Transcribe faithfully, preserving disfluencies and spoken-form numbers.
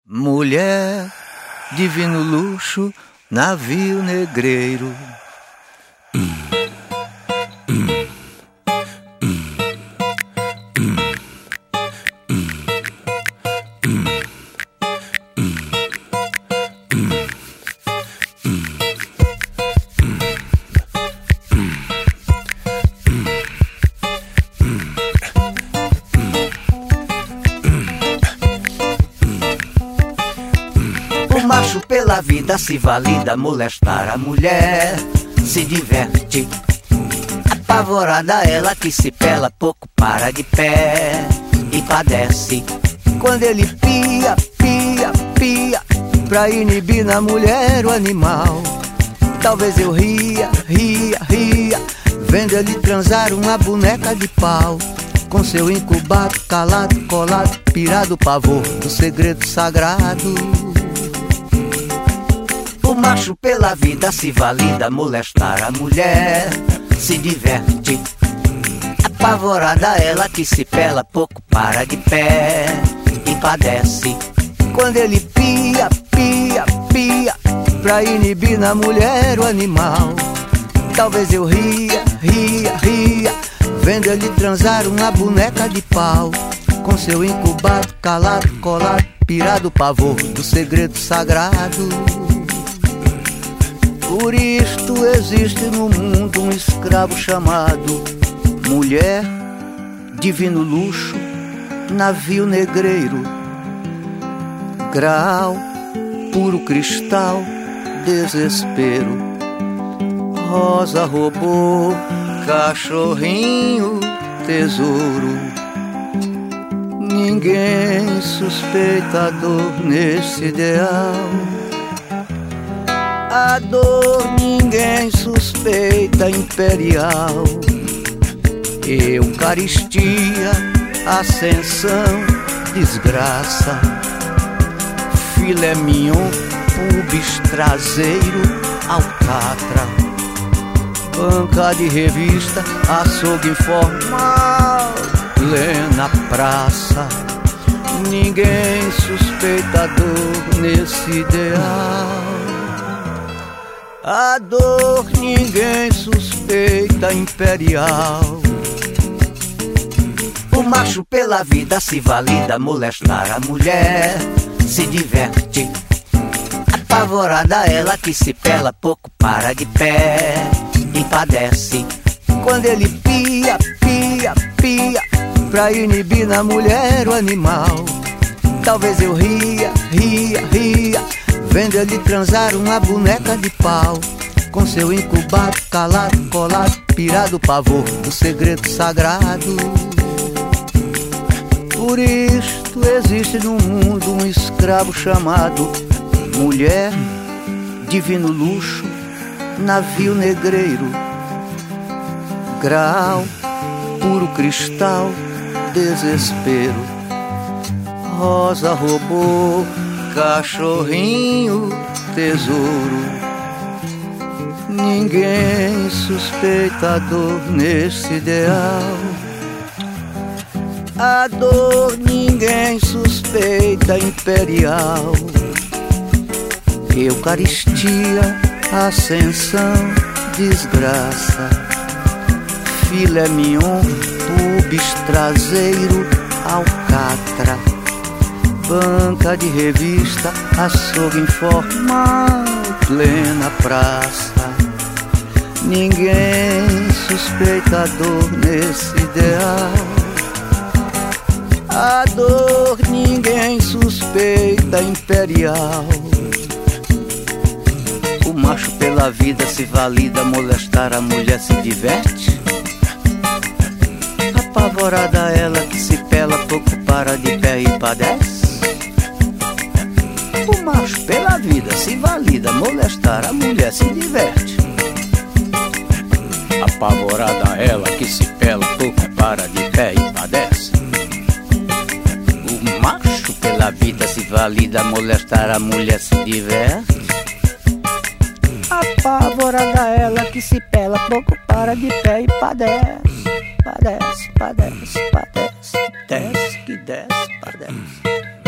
Mulher, divino luxo, navio negreiro. O macho pela vida se valida, molestar a mulher, se diverte. Apavorada ela que se pela, pouco para de pé e padece. Quando ele pia, pia, pia, pra inibir na mulher o animal. Talvez eu ria, ria, ria, vendo ele transar uma boneca de pau. Com seu incubado, calado, colado, pirado pavor do segredo sagrado. O macho pela vida se valida, molestar a mulher, se diverte. Apavorada ela que se pela, pouco para de pé e padece. Quando ele pia, pia, pia, pra inibir na mulher o animal. Talvez eu ria, ria, ria, vendo ele transar uma boneca de pau. Com seu incubado, calado, colado, pirado pavor do segredo sagrado. Por isto existe no mundo um escravo chamado mulher, divino luxo, navio negreiro. Grau, puro cristal, desespero. Rosa, robô, cachorrinho, tesouro. Ninguém suspeita a dor nesse ideal. A dor ninguém suspeita, imperial. Eucaristia, ascensão, desgraça. Filé mignon, pubis, traseiro, alcatra. Banca de revista, açougue informal, plena praça. Ninguém suspeita a dor nesse ideal. A dor ninguém suspeita, imperial. O macho pela vida se valida, molestar a mulher, se diverte. Apavorada ela que se pela, pouco para de pé e padece. Quando ele pia, pia, pia, pra inibir na mulher o animal. Talvez eu ria, ria, ria, vendo ele transar uma boneca de pau. Com seu incubado, calado, colado, pirado pavor do segredo sagrado. Por isto existe no mundo um escravo chamado mulher, divino luxo, navio negreiro. Grau, puro cristal, desespero. Rosa, robô, cachorrinho, tesouro. Ninguém suspeita a dor nesse ideal. A dor ninguém suspeita, imperial. Eucaristia, ascensão, desgraça. Filé mignon, pubis, traseiro, alcatra. Banca de revista, açougue informal, plena praça. Ninguém suspeita a dor nesse ideal. A dor ninguém suspeita, imperial. O macho pela vida se valida, molestar a mulher se diverte. Apavorada ela que se pela, pouco para de pé e padece. O macho pela vida se valida, molestar a mulher se diverte. Apavorada ela que se pela, pouco para de pé e padece. O macho pela vida se valida, molestar a mulher se diverte. Apavorada ela que se pela, pouco para de pé e padece. Padece, padece, padece, desce que desce, padece.